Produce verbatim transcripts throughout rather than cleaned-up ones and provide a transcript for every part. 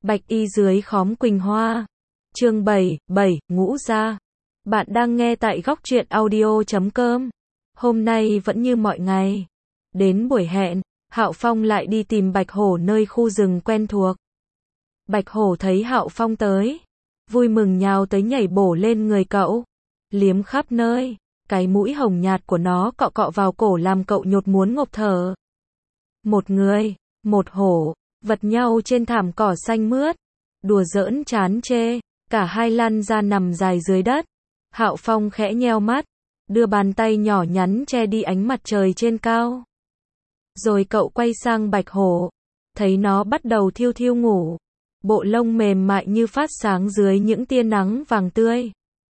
Bạch y dưới khóm quỳnh hoa. Chương bảy, bảy, ngũ gia. Bạn đang nghe tại góc truyện audio chấm com. Hôm nay vẫn như mọi ngày. Đến buổi hẹn, Hạo Phong lại đi tìm Bạch Hổ nơi khu rừng quen thuộc. Bạch Hổ thấy Hạo Phong tới, vui mừng nhào tới nhảy bổ lên người cậu, liếm khắp nơi. Cái mũi hồng nhạt của nó cọ cọ vào cổ làm cậu nhột muốn ngộp thở. Một người, một hổ, vật nhau trên thảm cỏ xanh mướt, đùa giỡn chán chê, cả hai lăn ra nằm dài dưới đất. Hạo Phong khẽ nheo mắt, đưa bàn tay nhỏ nhắn che đi ánh mặt trời trên cao. Rồi cậu quay sang Bạch Hổ, thấy nó bắt đầu thiêu thiêu ngủ, bộ lông mềm mại như phát sáng dưới những tia nắng vàng tươi.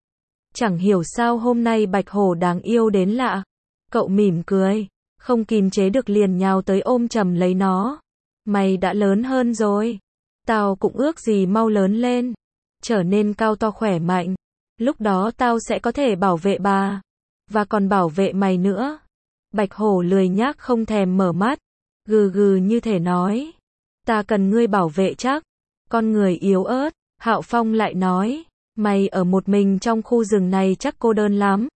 Chẳng hiểu sao hôm nay Bạch Hổ đáng yêu đến lạ. Cậu mỉm cười, không kìm chế được liền nhào tới ôm chầm lấy nó. Mày đã lớn hơn rồi. Tao cũng ước gì mau lớn lên, trở nên cao to khỏe mạnh. Lúc đó tao sẽ có thể bảo vệ bà, và còn bảo vệ mày nữa. Bạch Hổ lười nhác không thèm mở mắt, gừ gừ như thể nói. Ta cần ngươi bảo vệ chắc. Con người yếu ớt. Hạo Phong lại nói. Mày ở một mình trong khu rừng này chắc cô đơn lắm.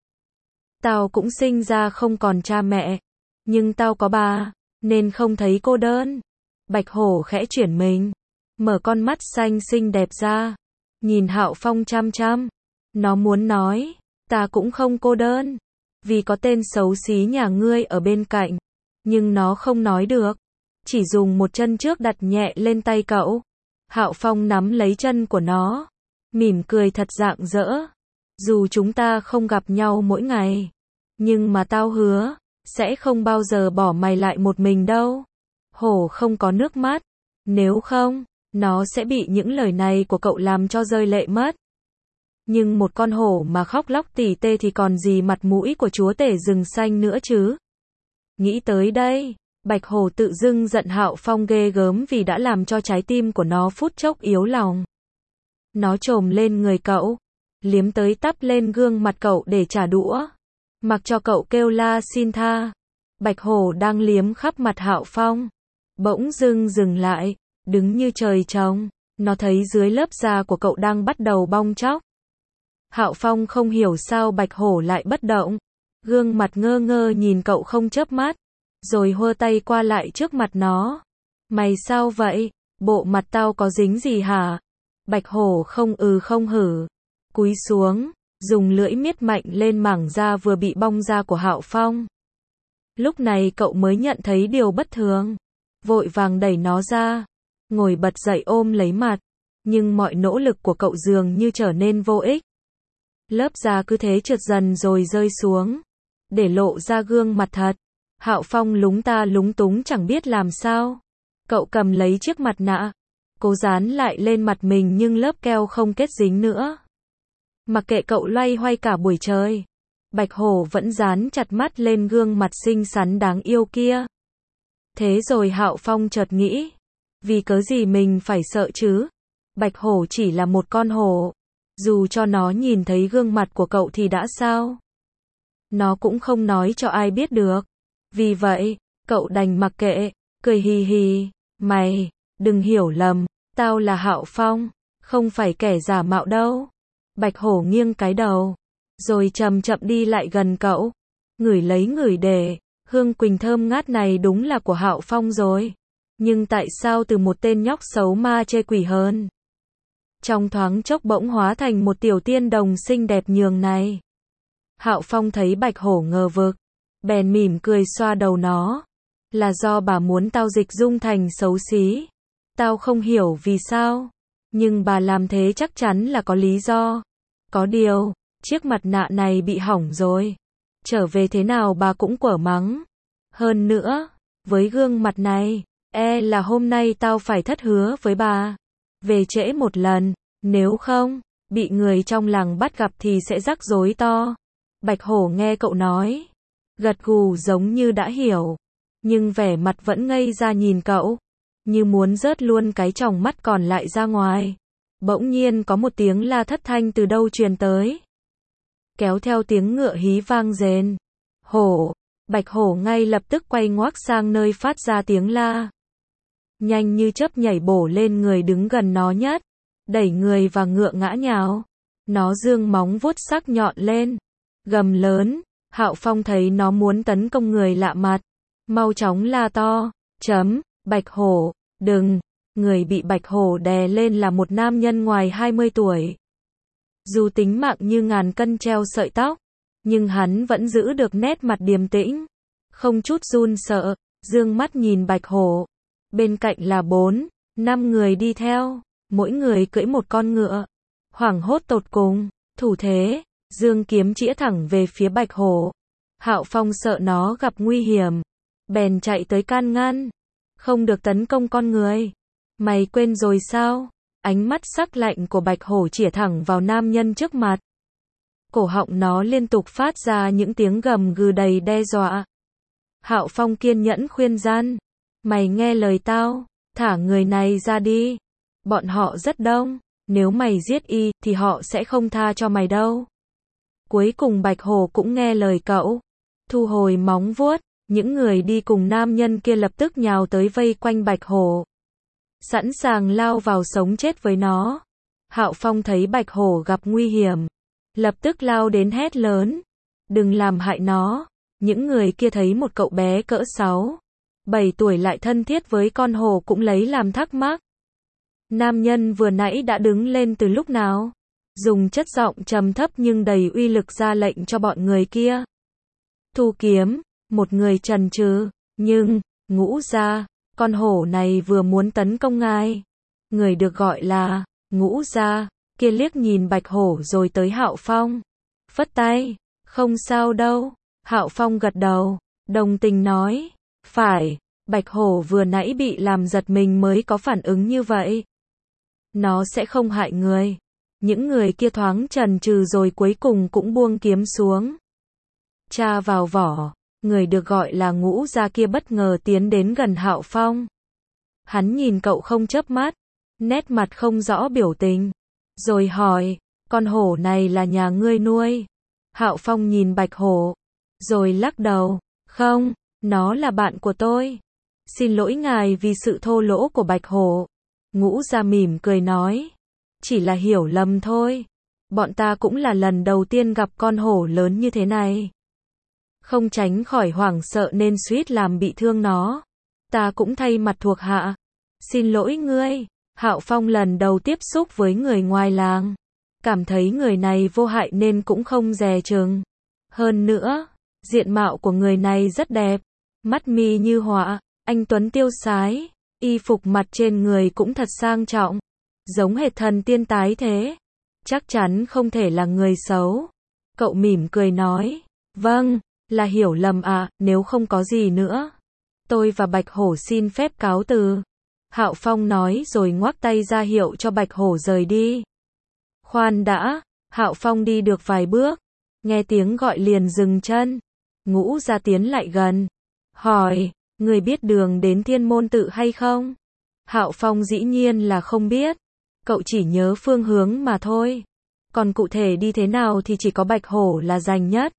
Tao cũng sinh ra không còn cha mẹ, nhưng tao có bà, nên không thấy cô đơn. Bạch Hổ khẽ chuyển mình, mở con mắt xanh xinh đẹp ra, nhìn Hạo Phong chăm chăm. Nó muốn nói, ta cũng không cô đơn, vì có tên xấu xí nhà ngươi ở bên cạnh. Nhưng nó không nói được, chỉ dùng một chân trước đặt nhẹ lên tay cậu. Hạo Phong nắm lấy chân của nó, mỉm cười thật rạng rỡ. Dù chúng ta không gặp nhau mỗi ngày, nhưng mà tao hứa, sẽ không bao giờ bỏ mày lại một mình đâu. Hổ không có nước mắt, nếu không, nó sẽ bị những lời này của cậu làm cho rơi lệ mất. Nhưng một con hổ mà khóc lóc tỉ tê thì còn gì mặt mũi của chúa tể rừng xanh nữa chứ. Nghĩ tới đây, Bạch Hổ tự dưng giận Hạo Phong ghê gớm vì đã làm cho trái tim của nó phút chốc yếu lòng. Nó chồm lên người cậu, liếm tới tắp lên gương mặt cậu để trả đũa, mặc cho cậu kêu la xin tha. Bạch Hổ đang liếm khắp mặt Hạo Phong, bỗng dưng dừng lại, đứng như trời trồng. Nó thấy dưới lớp da của cậu đang bắt đầu bong tróc. Hạo Phong không hiểu sao Bạch Hổ lại bất động, gương mặt ngơ ngơ nhìn cậu không chớp mắt, rồi hơ tay qua lại trước mặt nó. Mày sao vậy? Bộ mặt tao có dính gì hả? Bạch Hổ không ừ không hử, cúi xuống, dùng lưỡi miết mạnh lên mảng da vừa bị bong ra của Hạo Phong. Lúc này cậu mới nhận thấy điều bất thường, vội vàng đẩy nó ra, ngồi bật dậy ôm lấy mặt, nhưng mọi nỗ lực của cậu dường như trở nên vô ích. Lớp da cứ thế trượt dần rồi rơi xuống, để lộ ra gương mặt thật. Hạo Phong lúng ta lúng túng chẳng biết làm sao. Cậu cầm lấy chiếc mặt nạ, cố dán lại lên mặt mình nhưng lớp keo không kết dính nữa. Mặc kệ cậu loay hoay cả buổi trời, Bạch Hổ vẫn dán chặt mắt lên gương mặt xinh xắn đáng yêu kia. Thế rồi Hạo Phong chợt nghĩ, vì cớ gì mình phải sợ chứ? Bạch Hổ chỉ là một con hổ, dù cho nó nhìn thấy gương mặt của cậu thì đã sao? Nó cũng không nói cho ai biết được. Vì vậy, cậu đành mặc kệ, cười hì hì. Mày, đừng hiểu lầm, tao là Hạo Phong, không phải kẻ giả mạo đâu. Bạch Hổ nghiêng cái đầu, rồi chậm chậm đi lại gần cậu, ngửi lấy ngửi để, hương quỳnh thơm ngát này đúng là của Hạo Phong rồi. Nhưng tại sao từ một tên nhóc xấu ma chê quỷ hơn, trong thoáng chốc bỗng hóa thành một tiểu tiên đồng xinh đẹp nhường này? Hạo Phong thấy Bạch Hổ ngờ vực, bèn mỉm cười xoa đầu nó. Là do bà muốn tao dịch dung thành xấu xí. Tao không hiểu vì sao, nhưng bà làm thế chắc chắn là có lý do. Có điều, chiếc mặt nạ này bị hỏng rồi, trở về thế nào bà cũng quở mắng. Hơn nữa, với gương mặt này, e là hôm nay tao phải thất hứa với bà, về trễ một lần, nếu không, bị người trong làng bắt gặp thì sẽ rắc rối to. Bạch Hổ nghe cậu nói, gật gù giống như đã hiểu, nhưng vẻ mặt vẫn ngây ra nhìn cậu, như muốn rớt luôn cái tròng mắt còn lại ra ngoài. Bỗng nhiên có một tiếng la thất thanh từ đâu truyền tới, kéo theo tiếng ngựa hí vang rền. Hổ! Bạch Hổ ngay lập tức quay ngoác sang nơi phát ra tiếng la. nhanh như chớp nhảy bổ lên người đứng gần nó nhất, đẩy người và ngựa ngã nhào. Nó giương móng vuốt sắc nhọn lên, gầm lớn. Hạo Phong thấy nó muốn tấn công người lạ mặt, mau chóng la to, chấm, Bạch Hổ, đừng. Người bị Bạch Hổ đè lên là một nam nhân ngoài hai mươi tuổi. Dù tính mạng như ngàn cân treo sợi tóc, nhưng hắn vẫn giữ được nét mặt điềm tĩnh, không chút run sợ, dương mắt nhìn Bạch Hổ. Bên cạnh là bốn, năm người đi theo, mỗi người cưỡi một con ngựa. Hoảng hốt tột cùng, thủ thế, dương kiếm chĩa thẳng về phía Bạch Hổ. Hạo Phong sợ nó gặp nguy hiểm, bèn chạy tới can ngăn. Không được tấn công con người. Mày quên rồi sao? Ánh mắt sắc lạnh của Bạch Hổ chĩa thẳng vào nam nhân trước mặt. Cổ họng nó liên tục phát ra những tiếng gầm gừ đầy đe dọa. Hạo Phong kiên nhẫn khuyên can. Mày nghe lời tao, thả người này ra đi. Bọn họ rất đông, nếu mày giết y thì họ sẽ không tha cho mày đâu. Cuối cùng Bạch Hổ cũng nghe lời cậu, thu hồi móng vuốt. Những người đi cùng nam nhân kia lập tức nhào tới vây quanh Bạch Hổ, sẵn sàng lao vào sống chết với nó. Hạo Phong thấy Bạch Hổ gặp nguy hiểm, lập tức lao đến hét lớn, đừng làm hại nó. Những người kia thấy một cậu bé cỡ sáu, bảy tuổi lại thân thiết với con hổ cũng lấy làm thắc mắc. Nam nhân vừa nãy đã đứng lên từ lúc nào? Dùng chất giọng trầm thấp nhưng đầy uy lực ra lệnh cho bọn người kia thu kiếm. Một người chần chừ, nhưng, Ngũ Gia, con hổ này vừa muốn tấn công ngài. Người được gọi là Ngũ Gia kia liếc nhìn Bạch Hổ rồi tới Hạo Phong, phất tay, không sao đâu. Hạo Phong gật đầu, đồng tình nói, phải, Bạch Hổ vừa nãy bị làm giật mình mới có phản ứng như vậy. Nó sẽ không hại người. Những người kia thoáng chần chừ rồi cuối cùng cũng buông kiếm xuống, tra vào vỏ. Người được gọi là Ngũ Gia kia bất ngờ tiến đến gần Hạo Phong. Hắn nhìn cậu không chớp mắt, nét mặt không rõ biểu tình, rồi hỏi, con hổ này là nhà ngươi nuôi? Hạo Phong nhìn Bạch Hổ, rồi lắc đầu, không, nó là bạn của tôi. Xin lỗi ngài vì sự thô lỗ của Bạch Hổ. Ngũ Gia mỉm cười nói, chỉ là hiểu lầm thôi. Bọn ta cũng là lần đầu tiên gặp con hổ lớn như thế này, không tránh khỏi hoảng sợ nên suýt làm bị thương nó. Ta cũng thay mặt thuộc hạ, xin lỗi ngươi. Hạo Phong lần đầu tiếp xúc với người ngoài làng, cảm thấy người này vô hại nên cũng không dè chừng. Hơn nữa, diện mạo của người này rất đẹp, mắt mi như họa, anh tuấn tiêu sái, y phục mặt trên người cũng thật sang trọng, giống hệt thần tiên tái thế, chắc chắn không thể là người xấu. Cậu mỉm cười nói, vâng, là hiểu lầm à, nếu không có gì nữa, tôi và Bạch Hổ xin phép cáo từ. Hạo Phong nói rồi ngoắc tay ra hiệu cho Bạch Hổ rời đi. Khoan đã, Hạo Phong đi được vài bước, nghe tiếng gọi liền dừng chân. Ngũ Gia tiến lại gần, hỏi, người biết đường đến Thiên Môn Tự hay không? Hạo Phong dĩ nhiên là không biết, cậu chỉ nhớ phương hướng mà thôi, còn cụ thể đi thế nào thì chỉ có Bạch Hổ là rành nhất.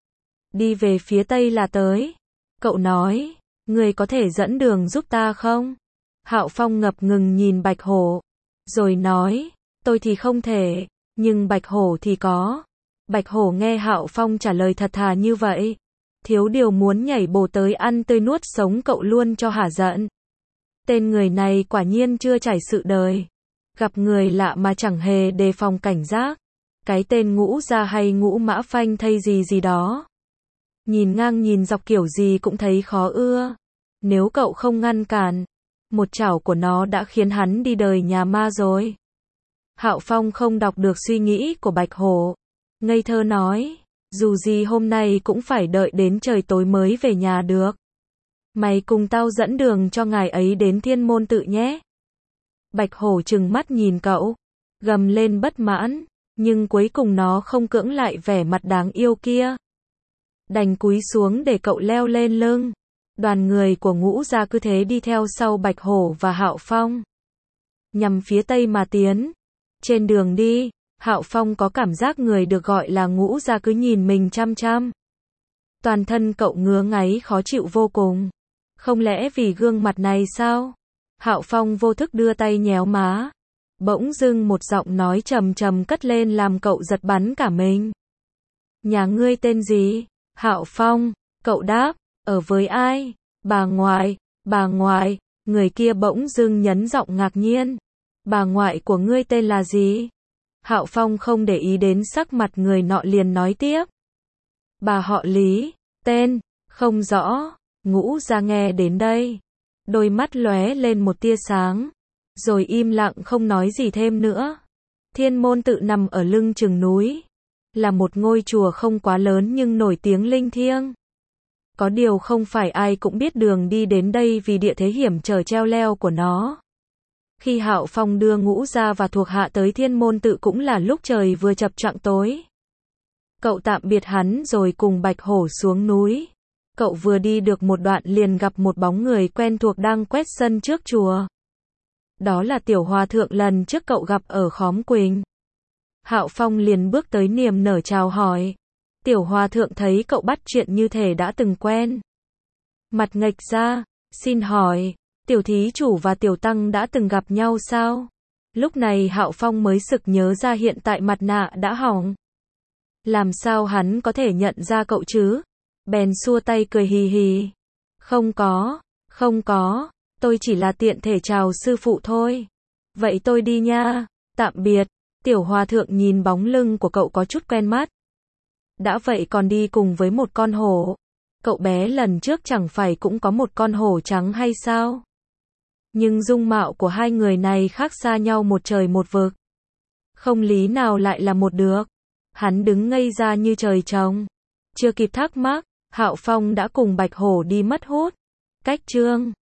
Đi về phía tây là tới. Cậu nói, người có thể dẫn đường giúp ta không? Hạo Phong ngập ngừng nhìn Bạch Hổ, rồi nói, tôi thì không thể, nhưng Bạch Hổ thì có. Bạch Hổ nghe Hạo Phong trả lời thật thà như vậy, thiếu điều muốn nhảy bổ tới ăn tươi nuốt sống cậu luôn cho hả giận. Tên người này quả nhiên chưa trải sự đời, gặp người lạ mà chẳng hề đề phòng cảnh giác. Cái tên Ngũ Gia hay Ngũ Mã Phanh thay gì gì đó, nhìn ngang nhìn dọc kiểu gì cũng thấy khó ưa. Nếu cậu không ngăn cản, một chảo của nó đã khiến hắn đi đời nhà ma rồi. Hạo Phong không đọc được suy nghĩ của Bạch Hổ, ngây thơ nói, dù gì hôm nay cũng phải đợi đến trời tối mới về nhà được. Mày cùng tao dẫn đường cho ngài ấy đến Thiên Môn Tự nhé. Bạch Hổ trừng mắt nhìn cậu, gầm lên bất mãn, nhưng cuối cùng nó không cưỡng lại vẻ mặt đáng yêu kia, đành cúi xuống để cậu leo lên lưng. Đoàn người của Ngũ Gia cứ thế đi theo sau Bạch Hổ và Hạo Phong, nhằm phía tây mà tiến. Trên đường đi, Hạo Phong có cảm giác người được gọi là Ngũ Gia cứ nhìn mình chăm chăm. Toàn thân cậu ngứa ngáy khó chịu vô cùng. Không lẽ vì gương mặt này sao? Hạo Phong vô thức đưa tay nhéo má. Bỗng dưng một giọng nói trầm trầm cất lên làm cậu giật bắn cả mình. Nhà ngươi tên gì? Hạo Phong, cậu đáp, ở với ai? Bà ngoại, bà ngoại, người kia bỗng dưng nhấn giọng ngạc nhiên. Bà ngoại của ngươi tên là gì? Hạo Phong không để ý đến sắc mặt người nọ liền nói tiếp. Bà họ Lý, tên, không rõ. Ngũ Gia nghe đến đây, đôi mắt lóe lên một tia sáng, rồi im lặng không nói gì thêm nữa. Thiên Môn Tự nằm ở lưng chừng núi, là một ngôi chùa không quá lớn nhưng nổi tiếng linh thiêng. Có điều không phải ai cũng biết đường đi đến đây vì địa thế hiểm trở treo leo của nó. Khi Hạo Phong đưa Ngũ Gia và thuộc hạ tới Thiên Môn Tự cũng là lúc trời vừa chập choạng tối. Cậu tạm biệt hắn rồi cùng Bạch Hổ xuống núi. Cậu vừa đi được một đoạn liền gặp một bóng người quen thuộc đang quét sân trước chùa. Đó là Tiểu Hòa Thượng lần trước cậu gặp ở Khóm Quỳnh. Hạo Phong liền bước tới niềm nở chào hỏi. Tiểu Hòa Thượng thấy cậu bắt chuyện như thể đã từng quen. Mặt nghệch ra, xin hỏi, Tiểu Thí Chủ và Tiểu Tăng đã từng gặp nhau sao? Lúc này Hạo Phong mới sực nhớ ra hiện tại mặt nạ đã hỏng. Làm sao hắn có thể nhận ra cậu chứ? Bèn xua tay cười hì hì. Không có, không có, tôi chỉ là tiện thể chào sư phụ thôi. Vậy tôi đi nha, tạm biệt. Tiểu Hòa Thượng nhìn bóng lưng của cậu có chút quen mắt. Đã vậy còn đi cùng với một con hổ. Cậu bé lần trước chẳng phải cũng có một con hổ trắng hay sao? Nhưng dung mạo của hai người này khác xa nhau một trời một vực. Không lý nào lại là một được. Hắn đứng ngây ra như trời trồng. Chưa kịp thắc mắc, Hạo Phong đã cùng Bạch Hổ đi mất hút. Cách chương